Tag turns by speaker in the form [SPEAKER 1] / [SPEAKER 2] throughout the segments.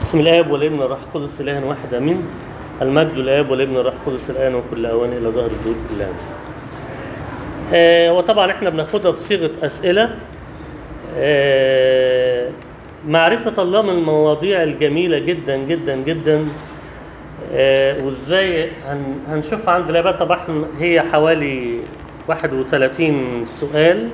[SPEAKER 1] بسم الآب والابن والروح القدس إله واحد آمين. المجد للآب والابن والروح القدس الآن وكل أوان إلى ظهر الدود كلها. وطبعا احنا بناخدها في صيغة أسئلة. معرفة الله من المواضيع الجميلة جدا جدا جدا. وازاي هنشوف عند الآباء. طبعا هي حوالي 31 سؤال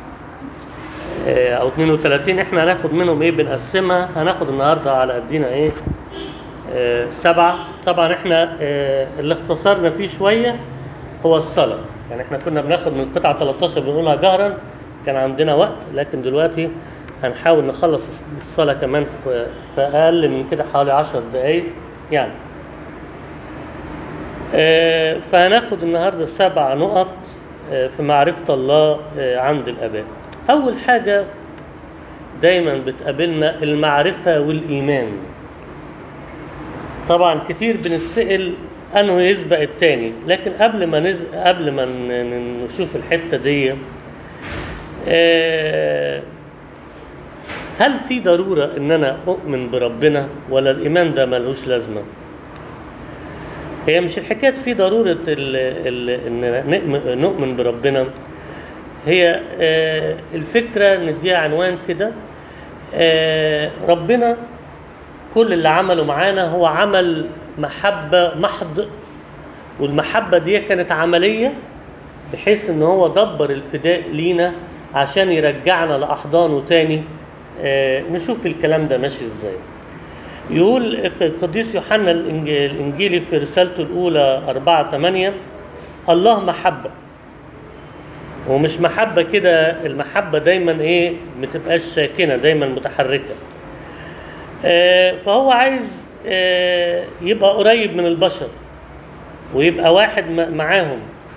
[SPEAKER 1] او 32. احنا هناخد منهم ايه، بنقسمها. هناخد النهارده على قدينا ايه 7. طبعا احنا اللي اختصرنا فيه شويه هو الصلاه. يعني احنا كنا بناخد من قطعه 13 بنقولها جهرا، كان عندنا وقت، لكن دلوقتي هنحاول نخلص الصلاه كمان في اقل من كده، حوالي 10 دقائق يعني. فهناخد النهارده 7 نقط في معرفه الله عند الاباء. أول حاجة دايما بتقابلنا المعرفة والإيمان. طبعا كتير بنسأل أنه يسبق التاني، لكن قبل ما نشوف الحتة دي، هل في ضرورة إن أنا أؤمن بربنا ولا الإيمان ده ملوش لازمة؟ هي مش الحكاية في ضرورة إن نؤمن بربنا. هي الفكرة نديها عنوان كده. ربنا كل اللي عمله معانا هو عمل محبة محض، والمحبة دي كانت عملية بحيث ان هو دبر الفداء لينا عشان يرجعنا لأحضانه تاني. نشوف الكلام ده ماشي ازاي. يقول القديس يوحنا الإنجيلي في رسالته الأولى 4:8: الله محبة. ومش محبة كده، المحبة دايما ايه، متبقاش ساكنة، دايما متحركة. فهو عايز يبقى قريب من البشر ويبقى واحد معاهم،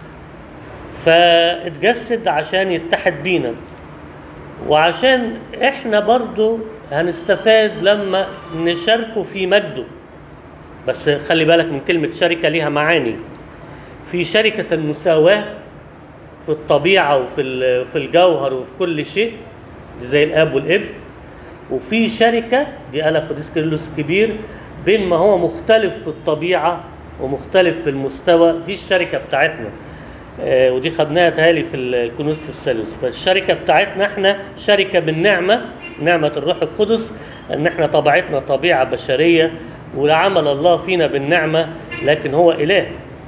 [SPEAKER 1] فاتجسد عشان يتحد بينا، وعشان احنا برضو هنستفاد لما نشاركه في مجده. بس خلي بالك من كلمة شركة، ليها معاني. في شركة المساواة في الطبيعة وفي الجوهر وفي كل شيء زي الآب والابن، وفي شركة دي قالها القديس كيرلس الكبير بين ما هو مختلف في الطبيعة ومختلف في المستوى. دي الشركة بتاعتنا، ودي خدناها تهالي في الكنوز في الثالوث. فالشركة بتاعتنا احنا شركة بالنعمة، نعمة الروح القدس، ان احنا طبيعتنا طبيعة بشرية ولعمل الله فينا بالنعمة، لكن هو إله.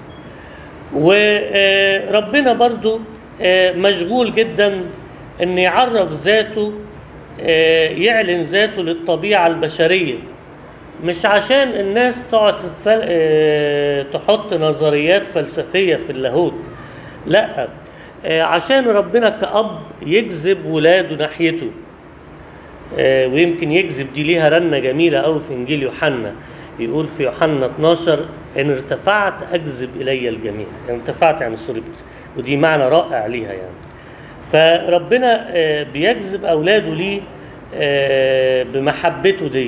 [SPEAKER 1] وربنا برضو مشغول جدا ان يعرف ذاته، يعلن ذاته للطبيعة البشرية، مش عشان الناس تقعد تحط نظريات فلسفية في اللاهوت، لا، عشان ربنا كأب يجذب ولاده ناحيته. ويمكن يجذب دي ليها رنة جميلة قوي في إنجيل يوحنا. يقول في يوحنا 12: إن ارتفعت أجذب إلي الجميع. يعني ارتفعت يعني صربت، ودي معنى رائع ليها يعني. فربنا بيجذب أولاده ليه بمحبته دي.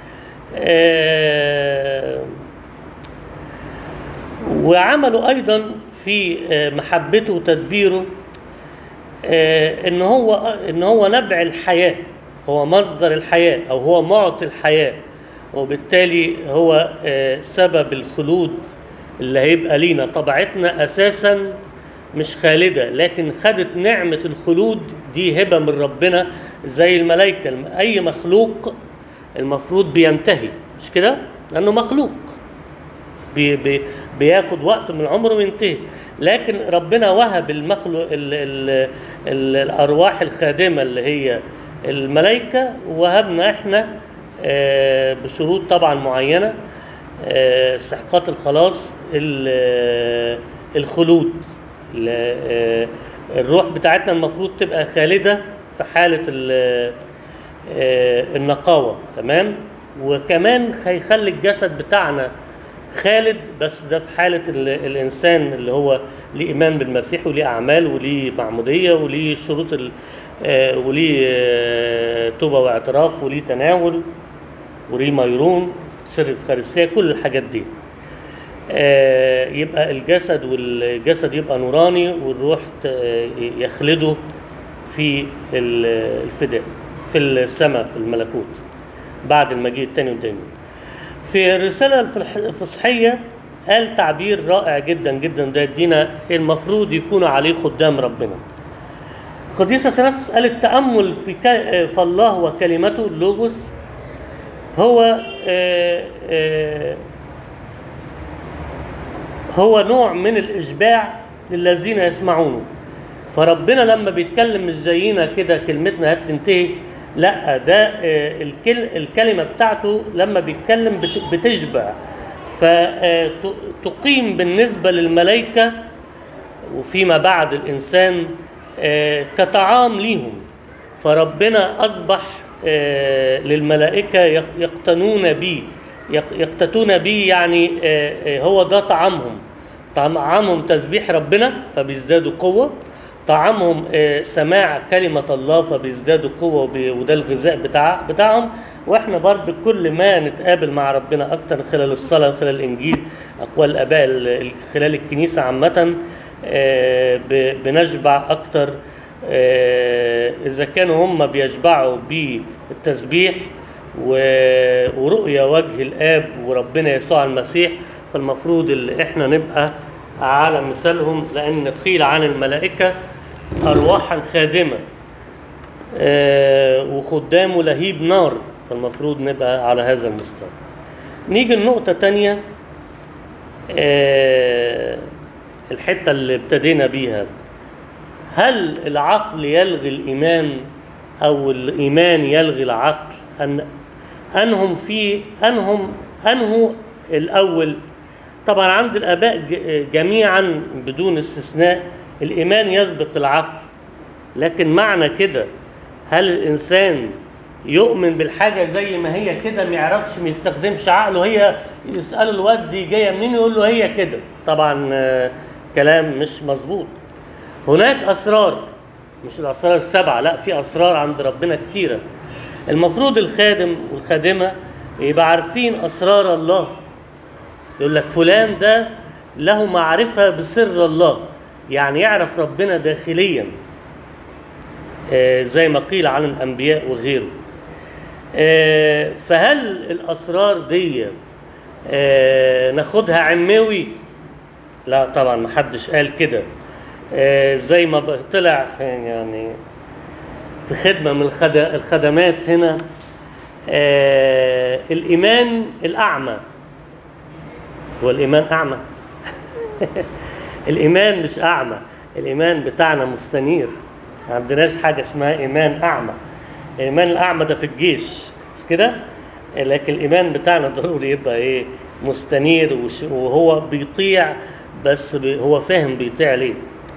[SPEAKER 1] وعمله أيضا في محبته وتدبيره إن هو نبع الحياة، هو مصدر الحياة، أو هو معطي الحياة، وبالتالي هو سبب الخلود اللي هيبقى لينا. طبيعتنا أساسا مش خالدة، لكن خدت نعمة الخلود دي هبة من ربنا زي الملائكة. أي مخلوق المفروض بينتهي، مش كده؟ لأنه مخلوق بياخد وقت من عمره وينتهي، لكن ربنا وهب المخلوق الأرواح الخادمة اللي هي الملائكة، وهبنا احنا بشروط طبعا معينة، استحقاق الخلاص، الخلود. الروح بتاعتنا المفروض تبقى خالدة في حالة النقاوة، تمام؟ وكمان هيخلي الجسد بتاعنا خالد، بس ده في حالة الإنسان اللي هو ليه إيمان بالمسيح وليه أعمال وليه معمودية وليه شروط وليه توبة واعتراف وليه تناول وليه ميرون سر الفخارستية، كل الحاجات دي. يبقى الجسد يبقى نوراني، والروح يخلده في الفداء في السماء في الملكوت بعد المجيء الثاني والدينون. في الرسالة الفصحية قال تعبير رائع جدا جدا، ده يدينا المفروض يكونوا عليه خدام ربنا. قديس اثناسيوس قال التأمل في الله وكلمته اللوغوس هو نوع من الإشباع للذين يسمعونه. فربنا لما بيتكلم مش زينا كده كلمتنا بتنتهي، لا، ده الكلمة بتاعته لما بيتكلم بتشبع، فتقيم بالنسبة للملائكة وفيما بعد الإنسان كطعام ليهم. فربنا أصبح للملائكة يقتتون بيه، يعني هو ده طعامهم تسبيح ربنا فبيزدادوا قوة، طعامهم سماع كلمة الله فبيزدادوا قوة، وده الغذاء بتاعهم. واحنا برضه كل ما نتقابل مع ربنا اكتر خلال الصلاة خلال الانجيل اقوال الاباء خلال الكنيسة عامة بنشبع اكتر. اذا كانوا هم بيشبعوا بالتسبيح ورؤية وجه الاب وربنا يسوع المسيح، فالمفروض اللي احنا نبقى على مثالهم، لان قيل عن الملائكة ارواحا خادمة وخدام لهيب نار، فالمفروض نبقى على هذا المستوى. نيجي النقطة تانية، الحتة اللي ابتدينا بيها، هل العقل يلغي الإيمان أو الإيمان يلغي العقل؟ أنهوا الأول؟ طبعا عند الآباء جميعا بدون استثناء الإيمان يسبق العقل، لكن معنى كده هل الإنسان يؤمن بالحاجة زي ما هي كده ما يعرفش ما يستخدمش عقله؟ هي يسأله الواد دي جاية منين يقول له هي كده، طبعا كلام مش مظبوط. هناك أسرار، مش الأسرار السبعة، لا، في أسرار عند ربنا كتيرة. المفروض الخادم والخادمة يبقى عارفين أسرار الله. يقول لك فلان ده له معرفة بسر الله، يعني يعرف ربنا داخليا زي ما قيل عن الأنبياء وغيره. فهل الأسرار دي ناخدها عموي؟ لا طبعا، محدش قال كده. زي ما طلع يعني في خدمة من الخدمات هنا، الإيمان الأعمى. هو الإيمان أعمى؟ الإيمان مش أعمى، الإيمان بتاعنا مستنير، ما عندناش حاجة اسمها إيمان أعمى. الإيمان الأعمى ده في الجيش مش كده، لكن الإيمان بتاعنا ضروري يبقى إيه؟ مستنير، وهو بيطيع، بس هو فاهم بيطيع ليه.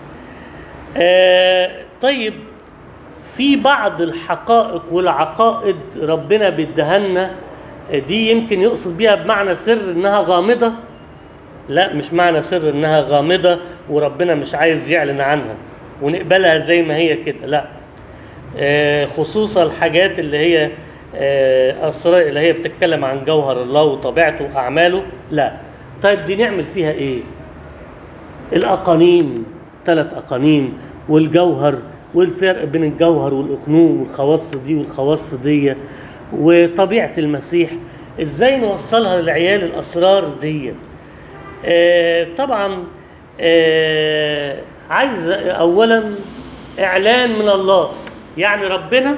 [SPEAKER 1] طيب، في بعض الحقائق والعقائد ربنا بيدهنا، دي يمكن يقصد بيها بمعنى سر إنها غامضة. لا، مش معنى سر إنها غامضة وربنا مش عايز يعلن عنها ونقبلها زي ما هي كده، لا. خصوصا الحاجات اللي هي أسرار اللي هي بتتكلم عن جوهر الله وطبيعته وأعماله، لا. طيب دي نعمل فيها إيه؟ الأقانيم، 3 أقانيم والجوهر، والفرق بين الجوهر والأقنوم والخواص دي والخواص دي وطبيعة المسيح، إزاي نوصلها للعيال الأسرار دي؟ طبعا عايز أولا إعلان من الله. يعني ربنا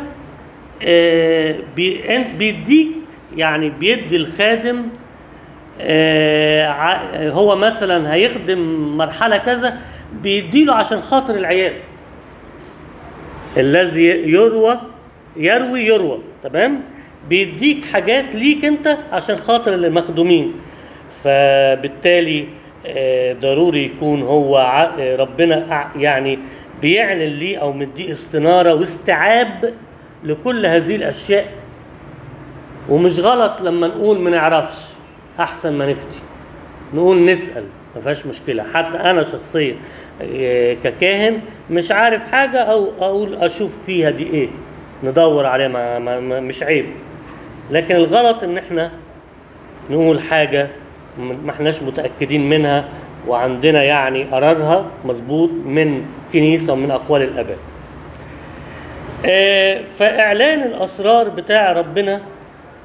[SPEAKER 1] بيديك، يعني بيدي الخادم، هو مثلا هيخدم مرحلة كذا بيديله عشان خاطر العيال. الذي يروي، تمام؟ بيديك حاجات ليك انت عشان خاطر المخدومين. فبالتالي ضروري يكون هو ربنا يعني بيعلن ليه او مديه استنارة واستيعاب لكل هذه الاشياء. ومش غلط لما نقول ما نعرفش، احسن ما نفتي، نقول نسأل، ما فيهاش مشكلة. حتى انا شخصيا ككاهن مش عارف حاجة او اقول اشوف فيها دي ايه، ندور عليها، مش عيب. لكن الغلط ان احنا نقول حاجة ما احناش متأكدين منها وعندنا يعني قرارها مظبوط من كنيسة ومن اقوال الاباء. فاعلان الاسرار بتاع ربنا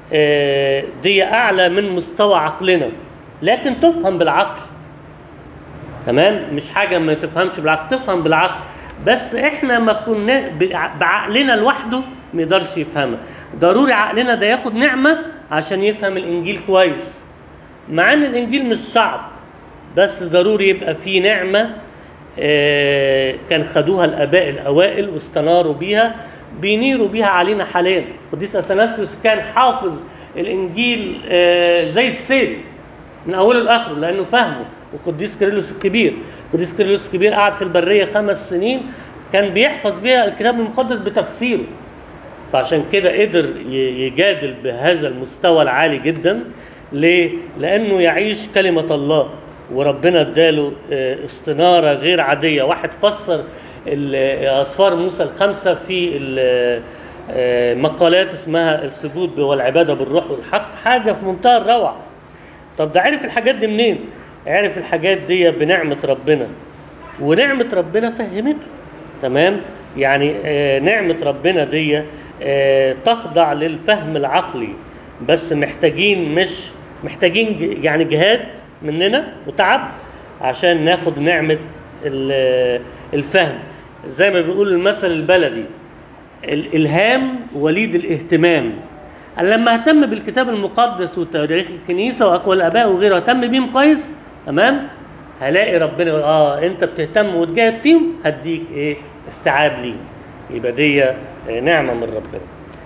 [SPEAKER 1] دي اعلى من مستوى عقلنا، لكن تفهم بالعقل. تمام، مش حاجه ما تفهمش بالعقل، تفهم بالعقل، بس احنا ما كنا بعقلنا لوحده ما يقدرش يفهمها. ضروري عقلنا ده ياخد نعمه عشان يفهم الانجيل كويس، مع ان الانجيل مش صعب، بس ضروري يبقى فيه نعمه كان خدوها الاباء الاوائل واستناروا بيها، بينيروا بيها علينا حاليا. القديس اثناسيوس كان حافظ الانجيل زي السيل من اوله لاخره لانه فهمه. وقديس كيرلس الكبير، القديس كيرلس الكبير قعد في البريه 5 سنين كان بيحفظ فيها الكتاب المقدس بتفسيره، فعشان كده قدر يجادل بهذا المستوى العالي جدا. ليه؟ لانه يعيش كلمه الله، وربنا اداله استناره غير عاديه. واحد فسر اسفار موسى ال5 في مقالات اسمها السجود والعباده بالروح والحق، حاجه في منتهى الروعه. طب ده عرف الحاجات دي منين؟ عرف الحاجات دي بنعمه ربنا، ونعمه ربنا فهمته. تمام، يعني نعمه ربنا دي تخضع للفهم العقلي، بس مش محتاجين يعني جهاد مننا وتعب عشان ناخد نعمه الفهم. زي ما بيقول المثل البلدي، الالهام وليد الاهتمام. أنا لما اهتم بالكتاب المقدس وتاريخ الكنيسه واقوال الاباء وغيره، اهتم بيهم كويس، تمام، هلاقي ربنا يقول انت بتهتم وتجاهد فيهم، هديك استيعاب ليهم. يبقى دي نعمه من ربنا.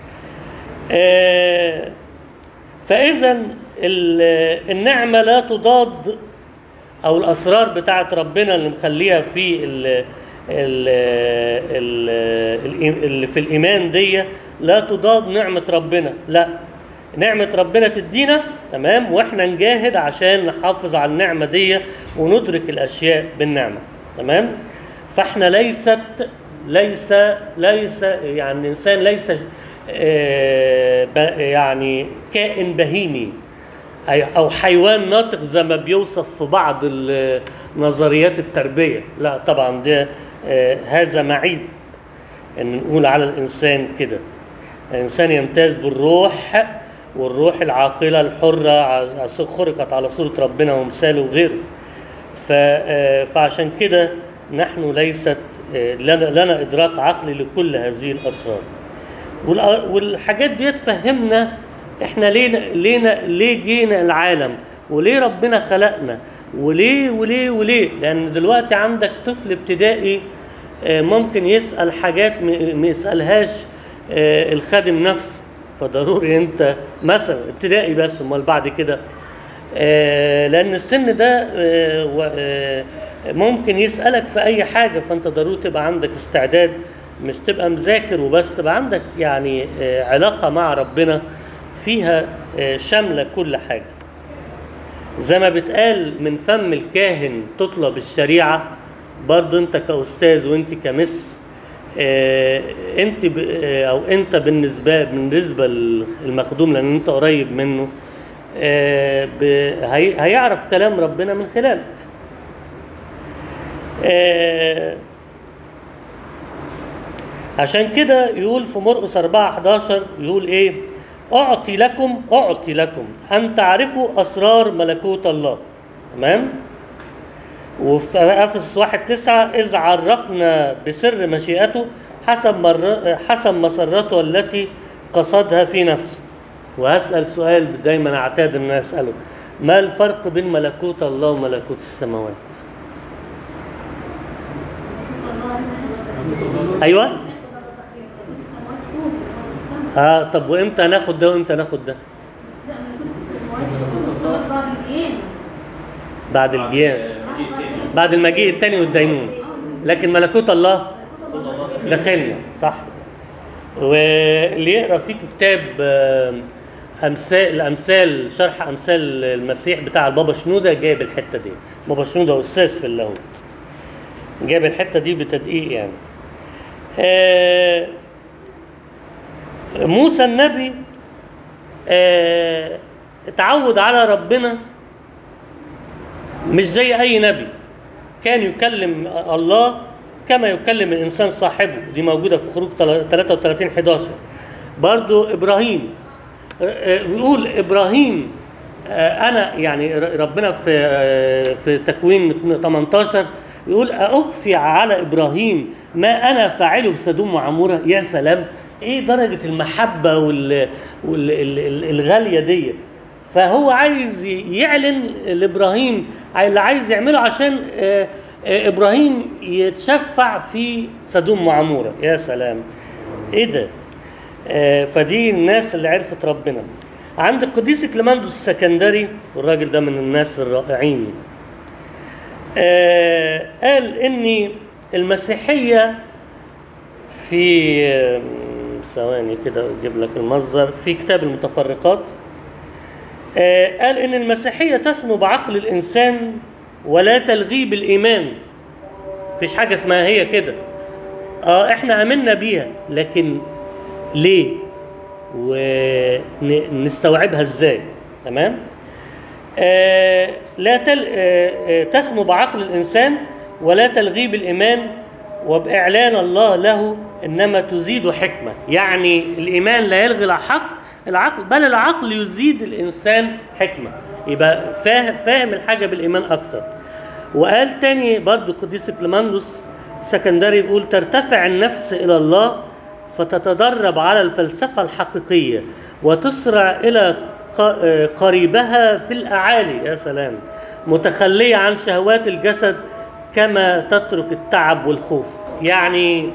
[SPEAKER 1] فاذا النعمه لا تضاد، او الاسرار بتاعت ربنا اللي مخليها في اللي في الايمان دي لا تضاد نعمه ربنا. لا، نعمه ربنا تدينا، تمام، واحنا نجاهد عشان نحافظ على النعمه دي وندرك الاشياء بالنعمه. تمام، فاحنا ليس يعني الانسان ليس يعني كائن بهيمي او حيوان ناطق زي ما بيوصف في بعض نظريات التربيه. لا طبعا ده هذا معيب ان نقول على الانسان كده. الانسان يمتاز بالروح، والروح العاقله الحره خلقت على صوره ربنا ومثاله وغيره. فعشان كده نحن ليست لنا ادراك عقلي لكل هذه الاسرار. والحاجات دي تفهمنا احنا ليه جينا العالم، وليه ربنا خلقنا، وليه. لان دلوقتي عندك طفل ابتدائي ممكن يسأل حاجات ما يسألهاش الخادم نفسه، فضروري انت مثلا ابتدائي بس، امال بعد كده لان السن ده ممكن يسألك في اي حاجة، فانت ضروري تبقى عندك استعداد، مش تبقى مذاكر وبس، تبقى عندك يعني علاقة مع ربنا فيها شاملة كل حاجة. زي ما بتقال من فم الكاهن تطلب الشريعة، برضو انت كأستاذ وانت كمس انت او انت بالنسبة للمخدوم، لان انت قريب منه، هيعرف كلام ربنا من خلالك. عشان كده يقول في مرقس 4:11 يقول ايه؟ أعطي لكم أن تعرفوا أسرار ملكوت الله. تمام؟ وفي أفسس 1:9 إذ عرفنا بسر مشيئته حسب مسرته التي قصدها في نفسه. وهسأل سؤال دايما أعتاد أن أسأله: ما الفرق بين ملكوت الله وملكوت السماوات؟ أيوة؟ طب وامتى ناخد ده وامتى ناخد ده؟ بعد الجيان، بعد المجيء الثاني والدينون. لكن ملكوت الله داخلنا، صح؟ واللي يقرا فيك كتاب امثال شرح امثال المسيح بتاع البابا شنوده جايب الحته دي. بابا شنوده استاذ في اللاهوت، جايب الحته دي بتدقيق يعني. موسى النبي اتعود على ربنا مش زي اي نبي، كان يكلم الله كما يكلم الانسان صاحبه. دي موجوده في خروج 33:11. برضو ابراهيم بيقول ابراهيم، انا يعني ربنا في تكوين 18 يقول اخفي على ابراهيم ما انا فاعله بسدوم وعموره. يا سلام، ايه درجه المحبه والغاليه دي. فهو عايز يعلن لابراهيم اللي عايز يعمله عشان ابراهيم يتشفع في سدوم وعموره. يا سلام، ايه ده. فدي الناس اللي عرفت ربنا. عند القديس كليماندوس السكندري، والراجل ده من الناس الرائعين، قال ان المسيحيه في ثواني كده اجيب لك المصدر في كتاب المتفرقات. قال ان المسيحيه تسمو بعقل الانسان ولا تلغيه بالايمان. مفيش حاجه اسمها هي كده، احنا امنا بيها، لكن ليه ونستوعبها ازاي؟ تمام. لا تسمو بعقل الانسان ولا تلغيه بالايمان وباعلان الله له، انما تزيد حكمه. يعني الايمان لا يلغي العقل، بل العقل يزيد الانسان حكمه. يبقى فاهم الحاجه بالايمان اكتر. وقال تاني برضو القديس كليماندوس السكندري، بيقول ترتفع النفس الى الله فتتدرب على الفلسفه الحقيقيه وتسرع الى قريبها في الاعالي. يا سلام، متخليه عن شهوات الجسد كما تترك التعب والخوف. يعني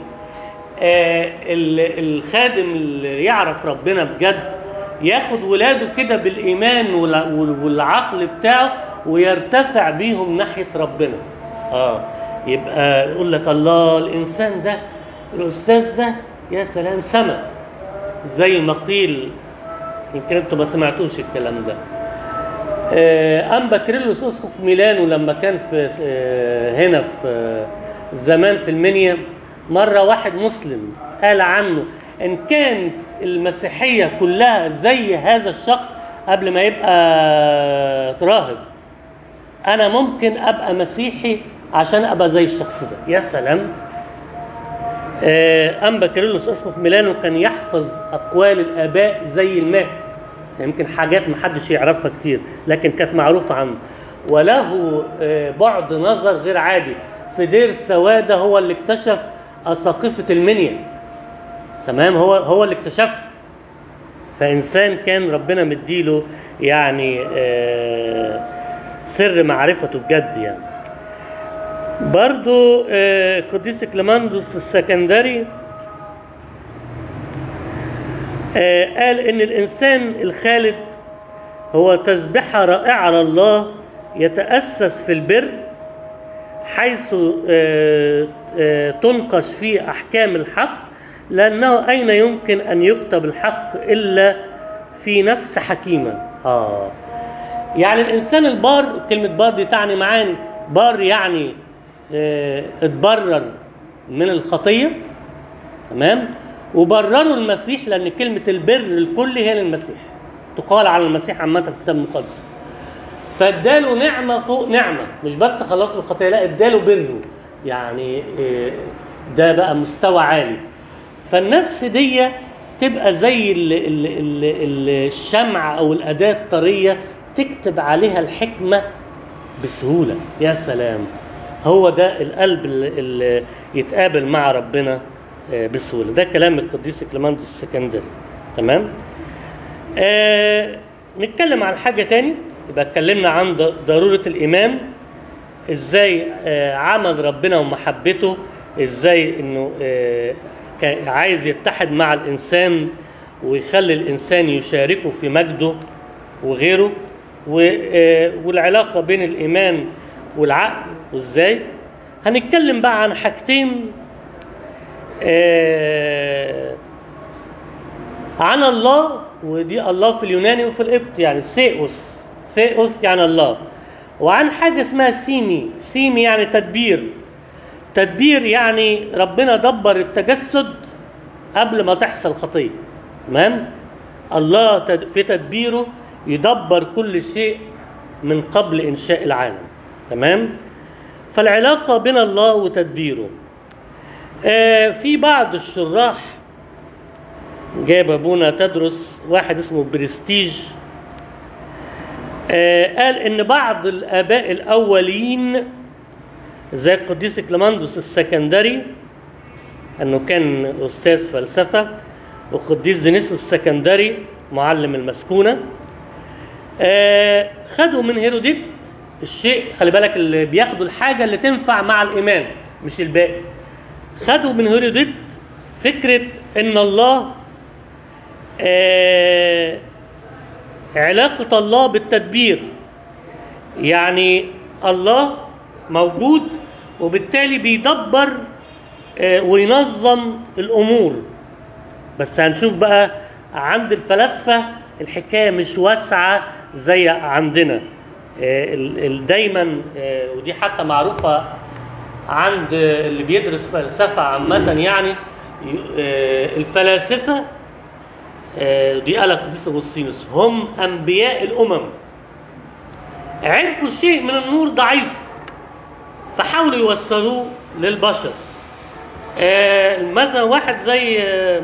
[SPEAKER 1] الخادم اللي يعرف ربنا بجد ياخد ولاده كده بالايمان والعقل بتاعه ويرتفع بيهم ناحيه ربنا. يبقى يقول لك الله، الانسان ده، الاستاذ ده، يا سلام، سما زي ما قيل. يمكن انتوا ما سمعتوش الكلام ده. انبا كيرلس اسقف ميلانو لما كان في هنا في زمان في المنيا، مره واحد مسلم قال عنه ان كانت المسيحيه كلها زي هذا الشخص قبل ما يبقى راهب، انا ممكن ابقى مسيحي عشان ابقى زي الشخص ده. يا سلام. انبا كيرلس اسقف ميلانو كان يحفظ اقوال الاباء زي الماء، يمكن حاجات محدش يعرفها كتير لكن كانت معروفه عنه. وله بعد نظر غير عادي. في دير سواده هو اللي اكتشف اساقفه المنيا. تمام، هو اللي اكتشفها. فانسان كان ربنا مديله يعني سر معرفته بجد يعني. برضو قديس كليماندوس السكندري قال ان الانسان الخالد هو تسبحة رائعة لله يتأسس في البر، حيث تنقش فيه احكام الحق، لانه اين يمكن ان يكتب الحق الا في نفس حكيمة. يعني الانسان البار، كلمة بار دي تعني معاني. بار يعني اتبرر من الخطية، تمام، وبرروا المسيح، لأن كلمة البر الكل هي للمسيح، تقال على المسيح عامة في الكتاب المقدس. فاداله نعمة فوق نعمة، مش بس خلصوا الخطية، لا اداله بره. يعني ده بقى مستوى عالي. فالنفس دي تبقى زي الشمع أو الأداة الطرية تكتب عليها الحكمة بسهولة. يا سلام، هو ده القلب اللي يتقابل مع ربنا بسهولة. ده كلام القديس كليماندوس السكندري. تمام. نتكلم عن حاجة تاني. يبقى اتكلمنا عن ضرورة الإيمان، ازاي عمل ربنا ومحبته، ازاي انه عايز يتحد مع الإنسان ويخلي الإنسان يشاركه في مجده وغيره، والعلاقة بين الإيمان والعقل وازاي. هنتكلم بقى عن حاجتين عن الله، ودي الله في اليوناني وفي القبط يعني ثيوس يعني الله، وعن حاجة اسمها سيمي يعني تدبير يعني ربنا دبر التجسد قبل ما تحصل خطية. تمام. الله في تدبيره يدبر كل شيء من قبل إنشاء العالم. تمام. فالعلاقة بين الله وتدبيره، في بعض الشراح جاب ابونا تدرس واحد اسمه برستيج، قال ان بعض الاباء الاولين زي القديس كليماندوس السكندري انه كان استاذ فلسفه، والقديس دينيس السكندري معلم المسكونه، خدوا من هيروديت الشيء، خلي بالك اللي بياخدوا الحاجه اللي تنفع مع الايمان مش الباقي. خدوا من هيروديت فكره ان الله علاقه الله بالتدبير، يعني الله موجود وبالتالي بيدبر وينظم الامور. بس هنشوف بقى عند الفلاسفه الحكايه مش واسعه زي عندنا دايما، ودي حتى معروفه عند اللي بيدرس فلسفه عامه، يعني الفلاسفه دي قالها القديس اغسطينوس هم انبياء الامم، عرفوا شيء من النور ضعيف فحاولوا يوصلوه للبشر. مثلا واحد زي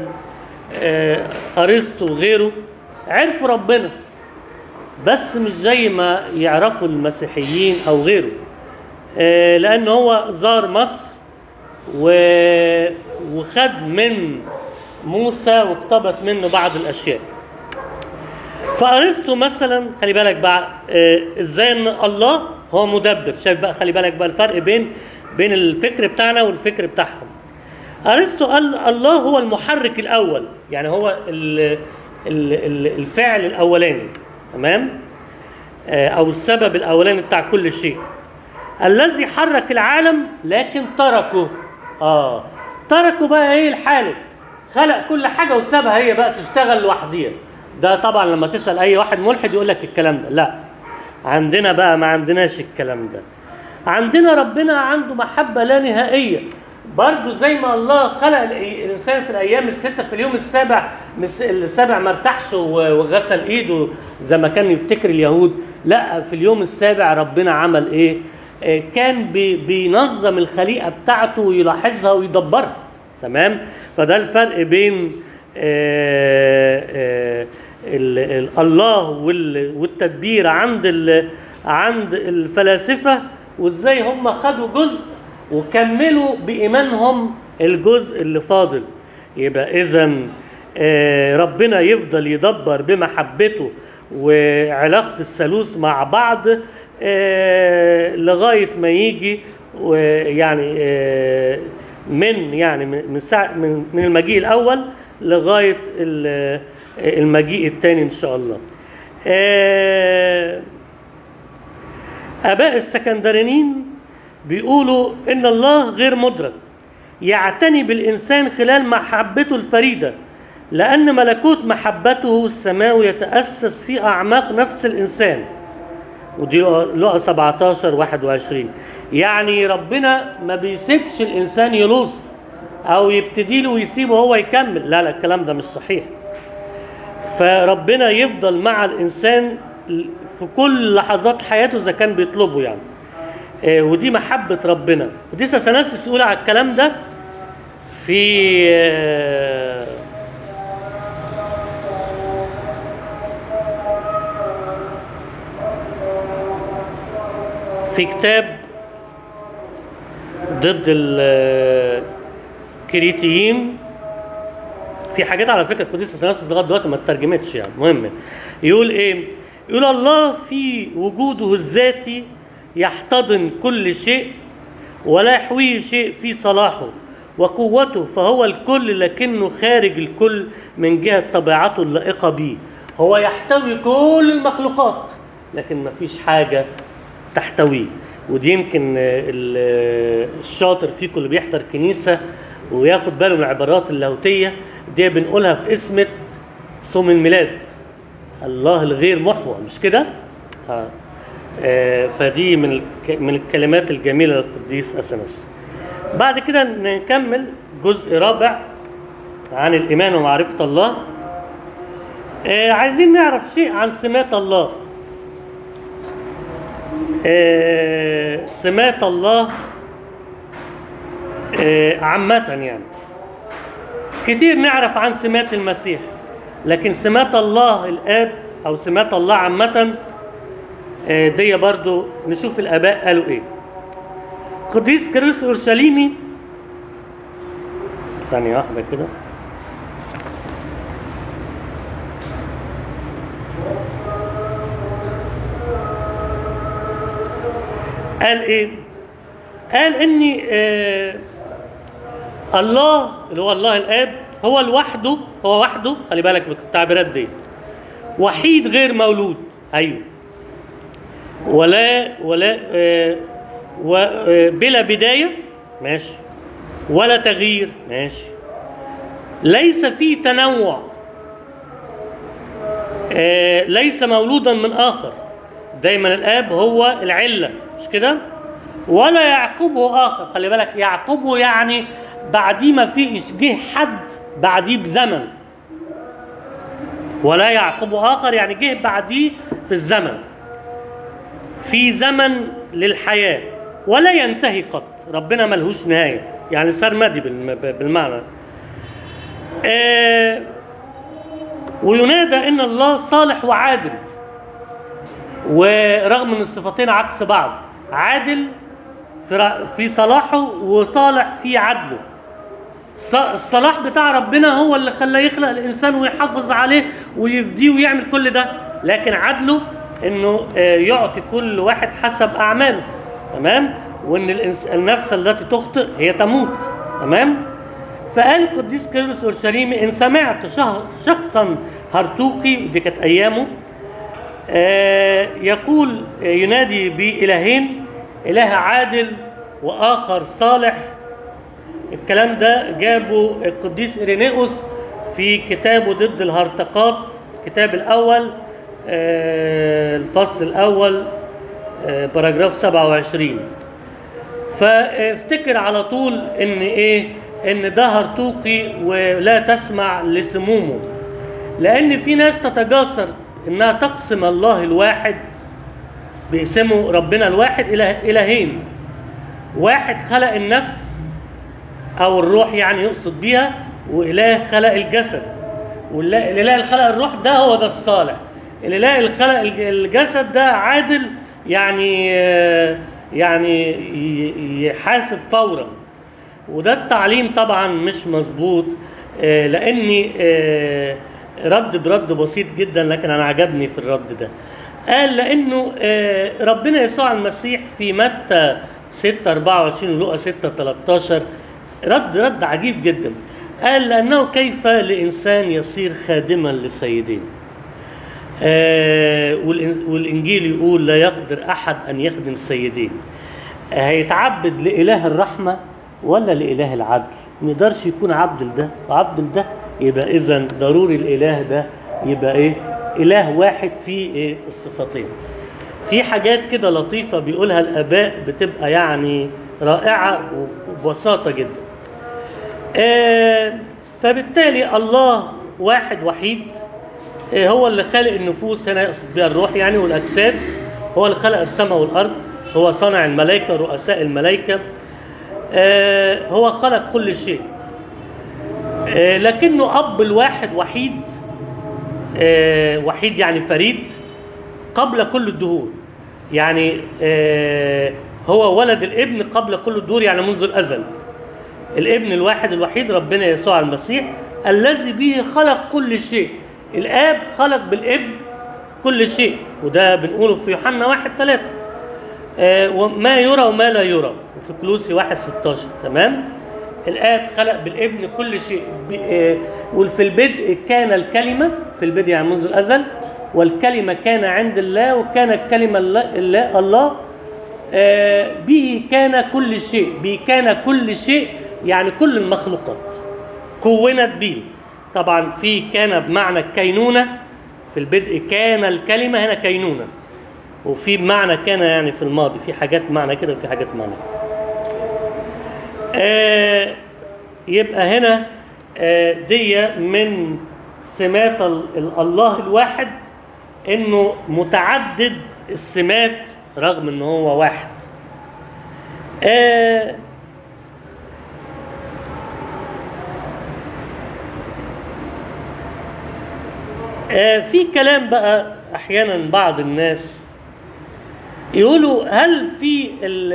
[SPEAKER 1] ارسطو وغيره عرفوا ربنا بس مش زي ما يعرفوا المسيحيين او غيره، لان هو زار مصر وخد من موسى واقتبس منه بعض الاشياء. فارسطو مثلا خلي بالك بقى ازاي ان الله هو مدبر. شايف بقى، خلي بالك بقى الفرق بين الفكر بتاعنا والفكر بتاعهم. ارسطو قال الله هو المحرك الاول، يعني هو الفعل الاولاني، تمام، او السبب الاولاني بتاع كل شيء، الذي حرك العالم لكن تركه. تركه بقى ايه الحالك، خلق كل حاجه وسابها هي بقى تشتغل لوحديها. ده طبعا لما تسال اي واحد ملحد يقول لك الكلام ده. لا، عندنا بقى ما عندناش الكلام ده. عندنا ربنا عنده محبه لا نهائيه، برضه زي ما الله خلق الانسان في الايام السته، في اليوم السابع ما ارتاحش وغسل ايده زي ما كان يفتكر اليهود. لا، في اليوم السابع ربنا عمل ايه؟ كان بينظم الخليقه بتاعته ويلاحظها ويدبرها، تمام. فده الفرق بين الله والتدبير عند الفلاسفه، وازاي هم خدوا جزء وكملوا بإيمانهم الجزء اللي فاضل. يبقى إذن ربنا يفضل يدبر بمحبته وعلاقة الثالوث مع بعض لغاية ما يجي، يعني من المجيء الأول لغاية المجيء الثاني إن شاء الله. آباء السكندريين بيقولوا إن الله غير مدرك، يعتني بالإنسان خلال محبته الفريدة، لأن ملكوت محبته السماوي يتأسس في أعماق نفس الإنسان. ودي لقا 17:21. يعني ربنا ما بيسيبش الإنسان يلوص أو يبتدي له ويسيبه هو يكمل. لا الكلام ده مش صحيح. فربنا يفضل مع الإنسان في كل لحظات حياته إذا كان بيطلبه يعني. ودي محبة ربنا. ودي أثناسيوس يقول على الكلام ده في كتاب ضد الكريتيين. في حاجات على فكرة القديس أثناسيوس لغاية دلوقتي ما اترجمتش يعني، مهم. يقول ايه؟ يقول الله في وجوده الذاتي يحتضن كل شيء ولا يحويه شيء في صلاحه وقوته، فهو الكل لكنه خارج الكل من جهة طبيعته اللائقة به. هو يحتوي كل المخلوقات لكن ما فيش حاجة تحتويه. ودي يمكن الشاطر فيكم اللي بيحضر كنيسة وياخد باله من العبارات اللاهوتية دي بنقولها في اسمة صوم الميلاد، الله الغير محور، مش كده؟ فدي من الكلمات الجميلة للقديس أثناسيوس. بعد كده نكمل جزء رابع عن الإيمان ومعرفة الله. عايزين نعرف شيء عن سمات الله. سمات الله عامة يعني كتير نعرف عن سمات المسيح، لكن سمات الله الآب أو سمات الله عامة دي برضو نشوف الآباء قالوا إيه. قديس كيرلس أورشليمي، ثانية واحدة كده، قال إيه؟ قال إن الله اللي هو الله الآب هو لوحده، هو وحده، خلي بالك من التعبيرات دي، وحيد غير مولود، أيوه، ولا بلا بداية، ماشي، ولا تغيير، ماشي، ليس فيه تنوع، ليس مولودا من آخر، دايما الآب هو العلة، مش كده؟ ولا يعقبه آخر، خلي بالك يعقبه يعني بعديه ما فيش جه حد بعديه بزمن، ولا يعقبه آخر يعني جه بعديه في الزمن، في زمن للحياة ولا ينتهي قط، ربنا ملهوش نهاية، يعني سرمدي بالمعنى. وينادى إن الله صالح وعادل، ورغم ان الصفتين عكس بعض، عادل في صلاحه وصالح في عدله. الصلاح بتاع ربنا هو اللي خلاه يخلق الانسان ويحافظ عليه ويفديه ويعمل كل ده، لكن عدله انه يعطي كل واحد حسب اعماله، تمام، وان النفس التي تخطئ هي تموت، تمام. فقال القديس كيرلس أورشليمي: ان سمعت شخصا هرطوقي، دي كانت ايامه، يقول ينادي بإلهين، إله عادل وآخر صالح. الكلام ده جابه القديس إيرينيوس في كتابه ضد الهرطقات، الكتاب الأول الفصل الأول باراجراف 27. فافتكر على طول إن إيه؟ إن ده هرطوقي ولا تسمع لسمومه، لأن في ناس تتجاسر إنها تقسم الله الواحد، بيقسموا ربنا الواحد إلهين، واحد خلق النفس أو الروح يعني يقصد بيها، وإله خلق الجسد، والإله اللي خلق الروح ده هو ده الصالح، الإله اللي خلق الجسد ده عادل، يعني يحاسب فورا. وده التعليم طبعا مش مظبوط، لأني رد برد بسيط جدا، لكن أنا عجبني في الرد ده. قال لأنه ربنا يسوع المسيح في متى 6:24 ولوقا 6:13 رد عجيب جدا. قال: لأنه كيف لإنسان يصير خادما لسيدين. والإنجيل يقول: لا يقدر أحد أن يخدم سيدين. هيتعبد لإله الرحمة ولا لإله العدل؟ ما يقدرش يكون عبد لده وعبد لده، يبقى إذن ضروري الإله ده يبقى إيه؟ إله واحد فيه إيه؟ الصفتين. في حاجات كده لطيفة بيقولها الآباء بتبقى يعني رائعة وببساطة جدا. فبالتالي الله واحد وحيد، هو اللي خلق النفوس، هنا يقصد بها الروح يعني والأجساد، هو اللي خلق السماء والأرض، هو صنع الملائكة، رؤساء الملائكة، هو خلق كل شيء، لكنه أب الواحد وحيد، وحيد يعني فريد قبل كل الدهور، يعني هو ولد الابن قبل كل الدهور، يعني منذ الأزل. الابن الواحد الوحيد ربنا يسوع المسيح الذي به خلق كل شيء. الآب خلق بالابن كل شيء، وده بنقوله في يوحنا 1:3، وما يرى وما لا يرى، وفي كلوسي 1:16، تمام. الآب خلق بالابن كل شيء، وفي البدء كان الكلمة، في البدء يعني منذ الأزل، والكلمة كان عند الله، وكان الكلمة الله، به كان كل شيء، به كان كل شيء يعني كل المخلوقات كونت به. طبعا في كان بمعنى الكينونة، في البدء كان الكلمة، هنا كينونة، وفي بمعنى كان يعني في الماضي، في حاجات معنى كده وفي حاجات معنى كده. يبقى هنا دي من سمات الله الواحد، انه متعدد السمات رغم انه هو واحد. في كلام بقى احيانا بعض الناس يقولوا هل في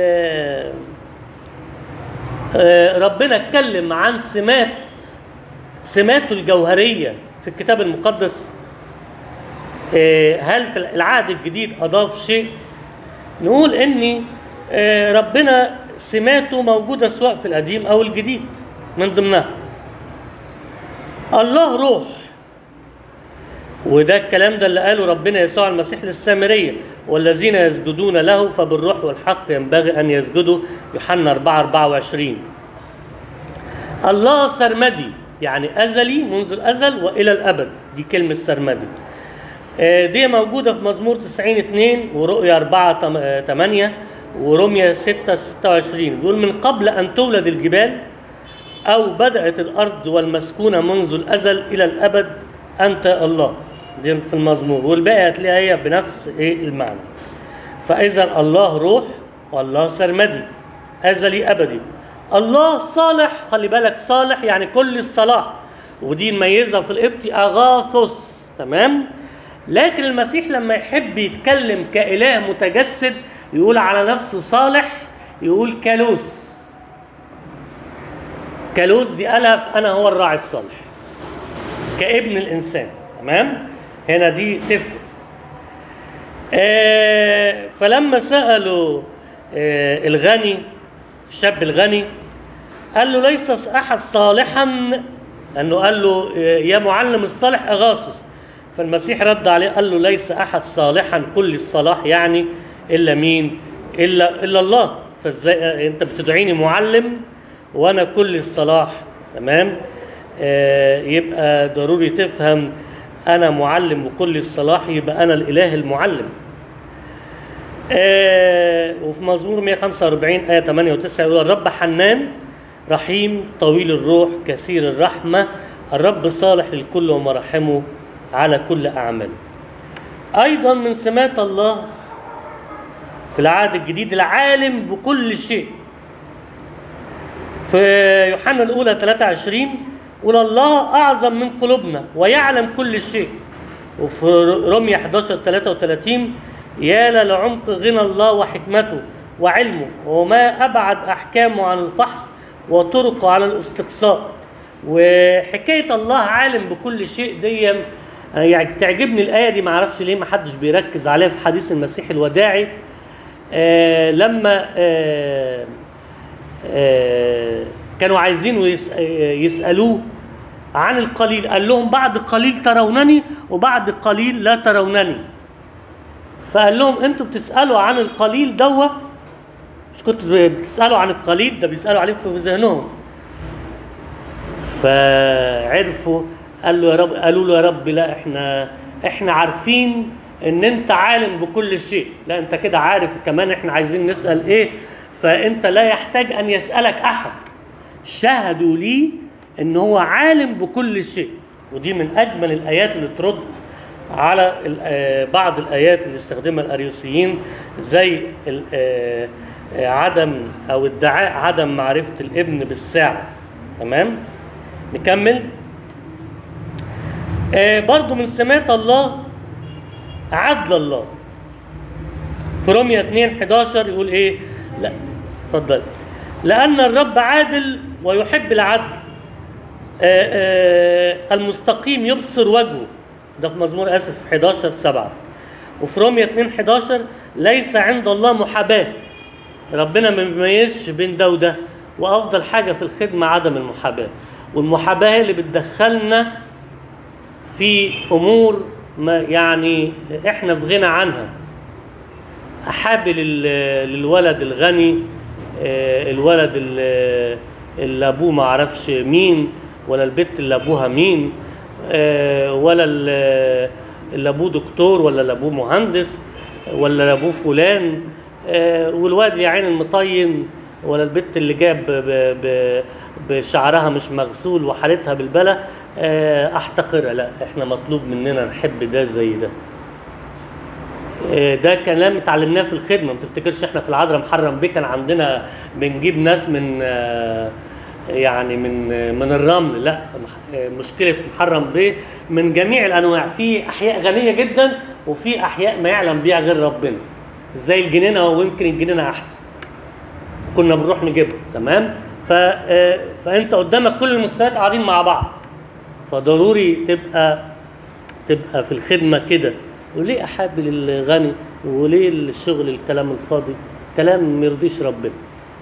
[SPEAKER 1] ربنا اتكلم عن سماته الجوهرية في الكتاب المقدس؟ هل في العهد الجديد أضاف شيء؟ نقول إن ربنا سماته موجودة سواء في القديم أو الجديد. من ضمنها الله روح، وده الكلام ده اللي قاله ربنا يسوع المسيح للسامرية: والذين يسجدون له فبالروح والحق ينبغي أن يسجدوا، يوحنا 4:24. الله سرمدي، يعني أزلي منذ الأزل وإلى الأبد، دي كلمة سرمدي. دي موجودة في مزمور 90:2 ورؤيا 4:8 ورمية 6:26. بيقول: من قبل أن تولد الجبال أو بدأت الأرض والمسكونة منذ الأزل إلى الأبد أنت الله. دي في المزمور، والباقي هتلاقيها هي بنفس المعنى. فإذا الله روح، والله سرمدي أزلي أبدي. الله صالح، خلي بالك، صالح يعني كل الصلاح، ودي نميزها في القبطي أغاثوس، تمام؟ لكن المسيح لما يحب يتكلم كإله متجسد يقول على نفسه صالح، يقول كالوس. كالوس دي قالها أنا هو الراعي الصالح كابن الإنسان، تمام؟ هنا دي تفرق. فلما سألوا الغني، الشاب الغني، قال له: ليس أحد صالحا، لأنه قال له يا معلم الصالح أغاثوس. فالمسيح رد عليه قال له: ليس أحد صالحا كل الصلاح، يعني إلا مين؟ إلا الله. فازاي أنت بتدعيني معلم وأنا كل الصلاح؟ تمام؟ يبقى ضروري تفهم أنا معلم وكل الصلاح، يبقى أنا الإله المعلم. وفي مزمور 145 آية 8 و9 يقول: الرب حنان رحيم طويل الروح كثير الرحمة، الرب صالح للكل ومراحمه على كل أعماله. أيضا من سمات الله في العهد الجديد العالم بكل شيء. في يوحنا الأولى 23 يقول: الله أعظم من قلوبنا ويعلم كل شيء. وفي رمية 11:33 يا لعمق غنى الله وحكمته وعلمه، وما أبعد أحكامه عن الفحص وطرقه على الاستقصاء. وحكاية الله عالم بكل شيء دي يعني تعجبني الآية دي، معرفش ليه محدش بيركز عليها في حديث المسيح الوداعي. لما كانوا عايزين يسألوه عن القليل، قال لهم: بعد قليل ترونني وبعد قليل لا ترونني. فقال لهم: انتوا بتسألوا عن القليل دوا، مش كنتوا بتسألوا عن القليل ده، بيسألوا عليه في ذهنهم. فعرفوا، قالوا له: يا رب لا، احنا عارفين ان انت عالم بكل شيء. لا، انت كده عارف كمان احنا عايزين نسأل ايه، فانت لا يحتاج ان يسألك احد. شهدوا لي ان هو عالم بكل شيء. ودي من اجمل الايات اللي ترد على بعض الايات اللي استخدمها الاريوسيين، زي عدم او ادعاء عدم معرفة الابن بالساعة. تمام؟ نكمل. برضو من سمات الله عدل الله. في رمية 2:11 يقول ايه؟ لا، اتفضل. لأن الرب عادل ويحب العدل، المستقيم يبصر وجهه. ده في مزمور 11:7. وفي رمية 2:11 ليس عند الله محاباة. ربنا ما بيميزش بين ده وده، وأفضل حاجة في الخدمة عدم المحاباة. والمحاباة اللي بتدخلنا في أمور ما يعني إحنا في غنى عنها. أحابي للولد الغني، الولد اللي أبوه ما عرفش مين، ولا البنت اللي أبوها مين، ولا اللي أبوه دكتور، ولا اللي أبوه مهندس، ولا اللي أبوه فلان، والواد يا عين المطين، ولا البنت اللي جاب بشعرها مش مغسول وحالتها بالبلا، احتقرها. لا، احنا مطلوب مننا نحب ده زي ده. ده كلام اتعلمناه في الخدمه. ما تفتكرش احنا في العذراء محرم بيه كان عندنا بنجيب ناس يعني من الرمل، لا، مشكله محرم به من جميع الانواع. في احياء غنيه جدا وفي احياء ما يعلم بيها غير ربنا، زي الجنينه، ويمكن الجنينه احسن كنا بنروح نجيبها. تمام. فانت قدامك كل المستويات قاعدين مع بعض، فضروري تبقى في الخدمه كده. وليه احابل الغني؟ وليه الشغل الكلام الفاضي؟ كلام ما يرضيش ربنا.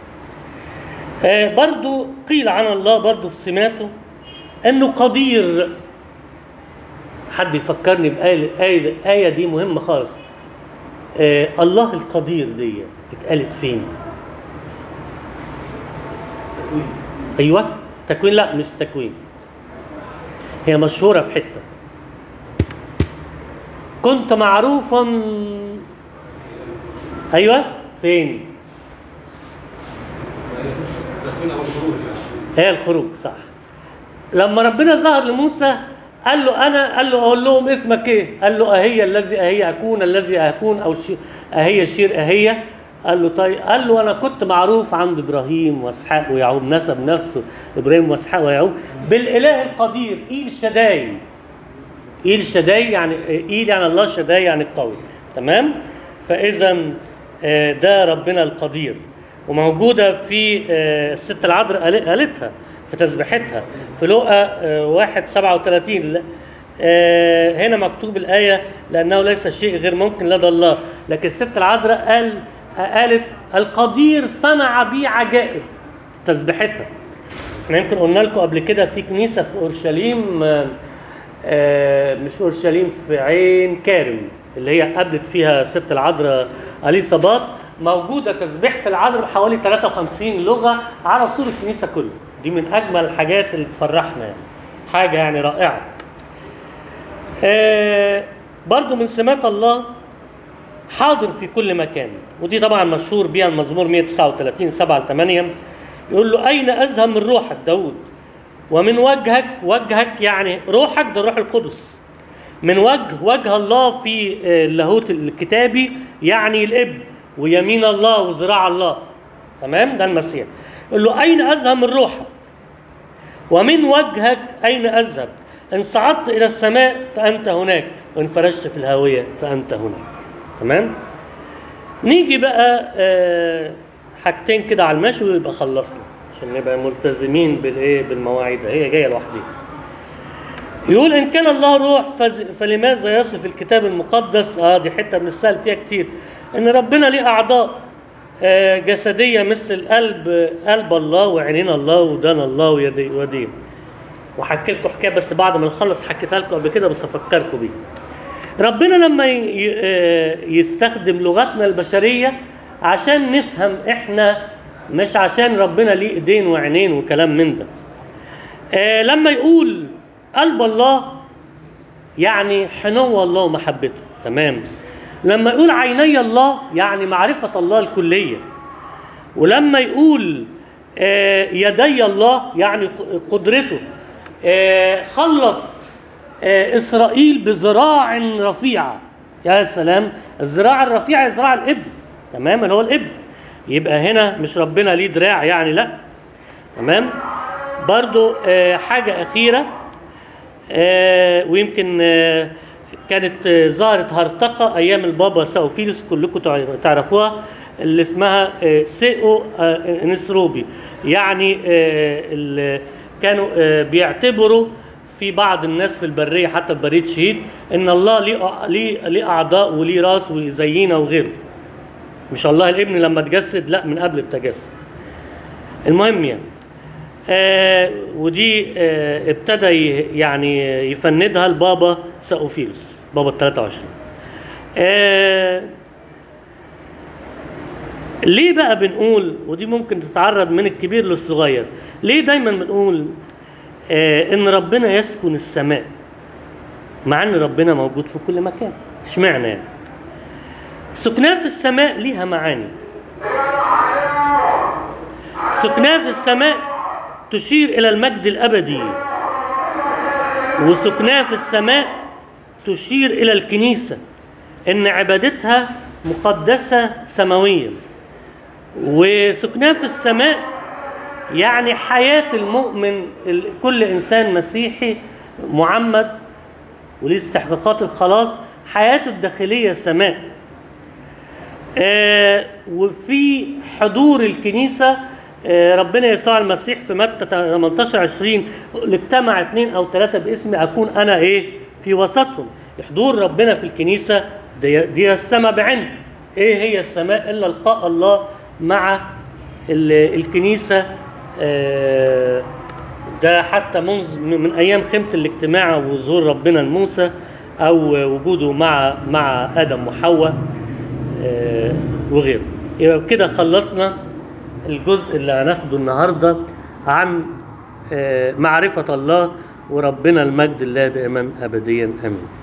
[SPEAKER 1] برضو قيل عن الله برضو في سماته انه قدير. حد يفكرني بآية دي مهمة خالص. الله القدير دي اتقالت فين؟ ايوه تكوين. لا مش تكوين، هي مشهورة في حتة. كنت معروفا. ايوه فين؟ هي الخروج صح. لما ربنا ظهر لموسى قال له اقول لهم اسمك ايه؟ قال له اهي الذي اهي اكون الذي اكون، او اهي شير اهي. قال له طيب. قال له انا كنت معروف عند ابراهيم واسحاق ويعقوب، نسب نفسه ابراهيم واسحاق ويعقوب بالاله القدير ايل شداي. ايل شداي يعني ايل يعني الله، شداي يعني القوي. تمام. فاذا ده ربنا القدير، وموجوده في الست العذراء قالتها في تسبيحتها في لوقا 1:37. هنا مكتوب الآية لأنه ليس شيء غير ممكن لدى الله، لكن الست العذراء قالت القدير صنع بي عجائب تسبيحتها. احنا يمكن قلنا لكم قبل كده في كنيسة في أورشليم، مش أورشليم، في عين كارم اللي هي قابلت فيها الست العذراء اليصابات، موجودة تسبيحة العذراء بحوالي 53 لغة على سور الكنيسة كله. دي من أجمل الحاجات اللي تفرحنا يعني. حاجة يعني رائعة. برضو من سمات الله حاضر في كل مكان، ودي طبعا مشهور بها المزمور 139 7-8. يقول له أين أذهب من روحك داود ومن وجهك. وجهك يعني روحك، ده الروح القدس. من وجه الله في اللاهوت الكتابي يعني الابن، ويمين الله وذراع الله. تمام. ده المسيح. يقول له أين أذهب من روحك ومن وجهك أين أذهب؟ إن صعدت إلى السماء فأنت هناك، وإن فرشت في الهاوية فأنت هناك. تمام. نيجي بقى حاجتين كده على المشي ويبقى خلصنا، عشان نبقى ملتزمين بالمواعيد. هي جاية لوحدها. يقول إن كان الله روح فلماذا يصف الكتاب المقدس، دي حتة بنسأل فيها كتير، إن ربنا ليه أعضاء جسدية مثل قلب الله وعينين الله ودان الله ويدين. وحكي لكم حكايه بس بعد ما نخلص، حكيتها لكم قبل كده بس افكركم بيه. ربنا لما يستخدم لغتنا البشريه عشان نفهم احنا، مش عشان ربنا ليه ايدين وعينين وكلام من ده. لما يقول قلب الله يعني حنو الله ومحبته. تمام. لما يقول عيني الله يعني معرفه الله الكليه. ولما يقول يدي الله يعني قدرته. خلص إسرائيل بذراع رفيعة. يا سلام. الذراع الرفيعة ذراع الابن. تمام. اللي هو الابن. يبقى هنا مش ربنا ليه دراع يعني، لا. تمام. برضو حاجة أخيرة، ويمكن كانت ظهرت هرطقة أيام البابا ساوفيلوس، كلكم تعرفوها، اللي اسمها سيئو نسروبي. يعني كانوا بيعتبروا في بعض الناس في البرية، حتى في برية شهيد، ان الله ليه اعضاء وليه راس وزينا وغيره. مش الله الابن لما تجسد، لا، من قبل التجسد. المهم يعني ودي ابتدى يعني يفندها البابا ساوفيلوس، بابا 23. ليه بقى بنقول، ودي ممكن تتعرض من الكبير للصغير، ليه دايما بنقول ان ربنا يسكن السماء مع ان ربنا موجود في كل مكان؟ اشمعنى يعني؟ سكناه في السماء ليها معاني. سكناه في السماء تشير الى المجد الابدي، وسكناه في السماء تشير الى الكنيسة ان عبادتها مقدسة سماوية. وسكناه في السماء يعني حياة المؤمن، كل إنسان مسيحي معمد وليه استحقاقات الخلاص، حياته الداخلية سماء. وفي حضور الكنيسة، ربنا يسوع المسيح في متى 18:20 اجتمع 2 أو 3 باسمي أكون أنا في وسطهم. حضور ربنا في الكنيسة دي السماء بعينها. ايه هي السماء الا لقاء الله مع الكنيسة؟ ده حتى من ايام خيمة الاجتماع وظهور ربنا لموسى، او وجوده مع ادم وحواء وغيره. يبقى كده خلصنا الجزء اللي هناخده النهارده عن معرفة الله وربنا، المجد الله دائما ابديا امين.